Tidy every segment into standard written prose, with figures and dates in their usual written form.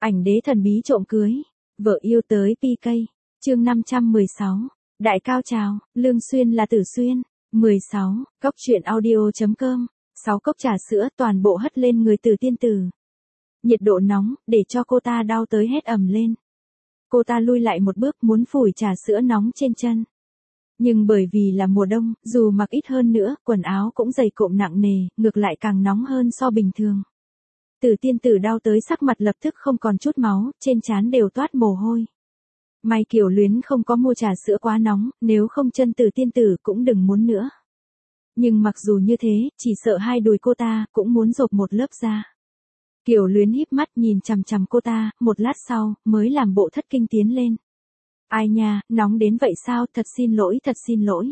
Ảnh đế thần bí trộm cưới, vợ yêu tới PK. Chương 516. Đại cao trào, Lương Xuyên là Tử Xuyên. 16. Cốc truyện audio.com. 6 cốc trà sữa toàn bộ hất lên người Tử Tiên Tử. Nhiệt độ nóng, để cho cô ta đau tới hét ầm lên. Cô ta lui lại một bước muốn phủi trà sữa nóng trên chân. Nhưng bởi vì là mùa đông, dù mặc ít hơn nữa, quần áo cũng dày cộm nặng nề, ngược lại càng nóng hơn so bình thường. Tử Tiên Tử đau tới sắc mặt lập tức không còn chút máu, trên trán đều toát mồ hôi. May Kiều Luyến không có mua trà sữa quá nóng, nếu không chân Tử Tiên Tử cũng đừng muốn nữa. Nhưng mặc dù như thế, chỉ sợ hai đùi cô ta cũng muốn rộp một lớp da. Kiều Luyến híp mắt nhìn chằm chằm cô ta, một lát sau, mới làm bộ thất kinh tiến lên. Ai nha, nóng đến vậy sao, thật xin lỗi, thật xin lỗi.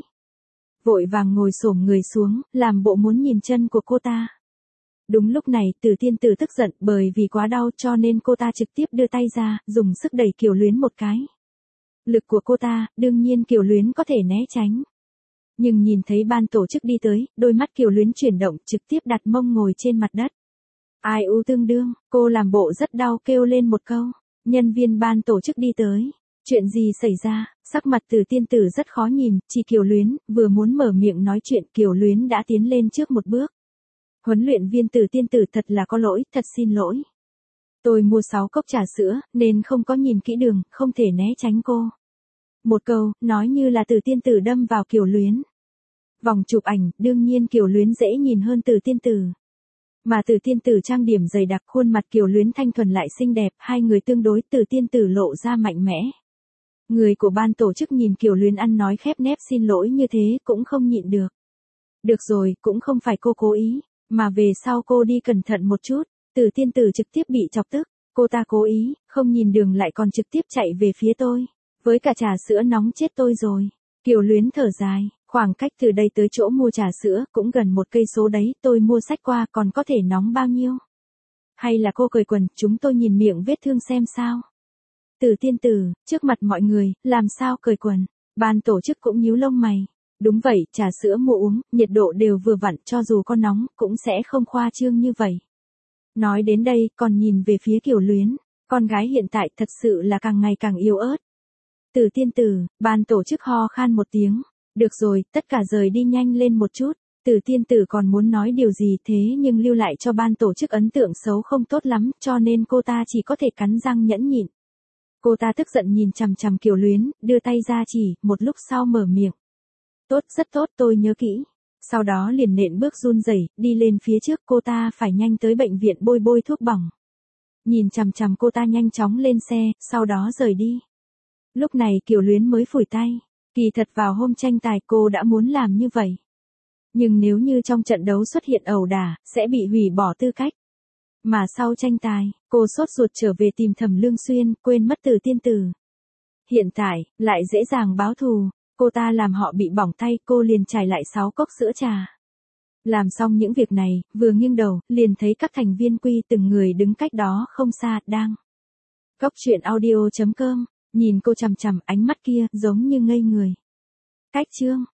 Vội vàng ngồi xổm người xuống, làm bộ muốn nhìn chân của cô ta. Đúng lúc này, Tử Tiên Tử tức giận bởi vì quá đau cho nên cô ta trực tiếp đưa tay ra, dùng sức đẩy Kiều Luyến một cái. Lực của cô ta, đương nhiên Kiều Luyến có thể né tránh. Nhưng nhìn thấy ban tổ chức đi tới, đôi mắt Kiều Luyến chuyển động trực tiếp đặt mông ngồi trên mặt đất. Ai u tương đương, cô làm bộ rất đau kêu lên một câu. Nhân viên ban tổ chức đi tới. Chuyện gì xảy ra, sắc mặt Tử Tiên Tử rất khó nhìn, chỉ Kiều Luyến, vừa muốn mở miệng nói chuyện Kiều Luyến đã tiến lên trước một bước. Huấn luyện viên Tử Tiên Tử thật là có lỗi, thật xin lỗi. Tôi mua 6 cốc trà sữa, nên không có nhìn kỹ đường, không thể né tránh cô. Một câu, nói như là Tử Tiên Tử đâm vào Kiều Luyến. Vòng chụp ảnh, đương nhiên Kiều Luyến dễ nhìn hơn Tử Tiên Tử. Mà Tử Tiên Tử trang điểm dày đặc, khuôn mặt Kiều Luyến thanh thuần lại xinh đẹp, hai người tương đối, Tử Tiên Tử lộ ra mạnh mẽ. Người của ban tổ chức nhìn Kiều Luyến ăn nói khép nép xin lỗi như thế cũng không nhịn được. Được rồi, cũng không phải cô cố ý, mà về sau cô đi cẩn thận một chút. Tử Tiên Tử trực tiếp bị chọc tức, cô ta cố ý, không nhìn đường lại còn trực tiếp chạy về phía tôi. Với cả trà sữa nóng chết tôi rồi. Kiều Luyến thở dài, khoảng cách từ đây tới chỗ mua trà sữa cũng gần 1 cây số đấy, tôi mua sách qua còn có thể nóng bao nhiêu. Hay là cô cởi quần, chúng tôi nhìn miệng vết thương xem sao. Tử Tiên Tử, trước mặt mọi người, làm sao cởi quần, ban tổ chức cũng nhíu lông mày. Đúng vậy, trà sữa mua uống, nhiệt độ đều vừa vặn, cho dù có nóng, cũng sẽ không khoa trương như vậy. Nói đến đây, còn nhìn về phía Kiều Luyến, con gái hiện tại thật sự là càng ngày càng yếu ớt. Tử Tiên Tử, ban tổ chức ho khan một tiếng. Được rồi, tất cả rời đi nhanh lên một chút. Tử Tiên Tử còn muốn nói điều gì thế nhưng lưu lại cho ban tổ chức ấn tượng xấu không tốt lắm, cho nên cô ta chỉ có thể cắn răng nhẫn nhịn. Cô ta tức giận nhìn chằm chằm Kiều Luyến, đưa tay ra chỉ, một lúc sau mở miệng. Tốt, rất tốt, tôi nhớ kỹ. Sau đó liền nện bước run rẩy, đi lên phía trước, cô ta phải nhanh tới bệnh viện bôi thuốc bỏng. Nhìn chằm chằm cô ta nhanh chóng lên xe, sau đó rời đi. Lúc này Kiều Luyến mới phủi tay. Kỳ thật vào hôm tranh tài cô đã muốn làm như vậy. Nhưng nếu như trong trận đấu xuất hiện ẩu đả, sẽ bị hủy bỏ tư cách. Mà sau tranh tài, cô sốt ruột trở về tìm Thẩm Lương Xuyên, quên mất Tử Tiên Tử. Hiện tại, lại dễ dàng báo thù, cô ta làm họ bị bỏng tay, cô liền trải lại 6 cốc sữa trà. Làm xong những việc này, vừa nghiêng đầu, liền thấy các thành viên Quy từng người đứng cách đó không xa, đang. Cốc truyện audio.com, nhìn cô chằm chằm, ánh mắt kia, giống như ngây người. Cách chương.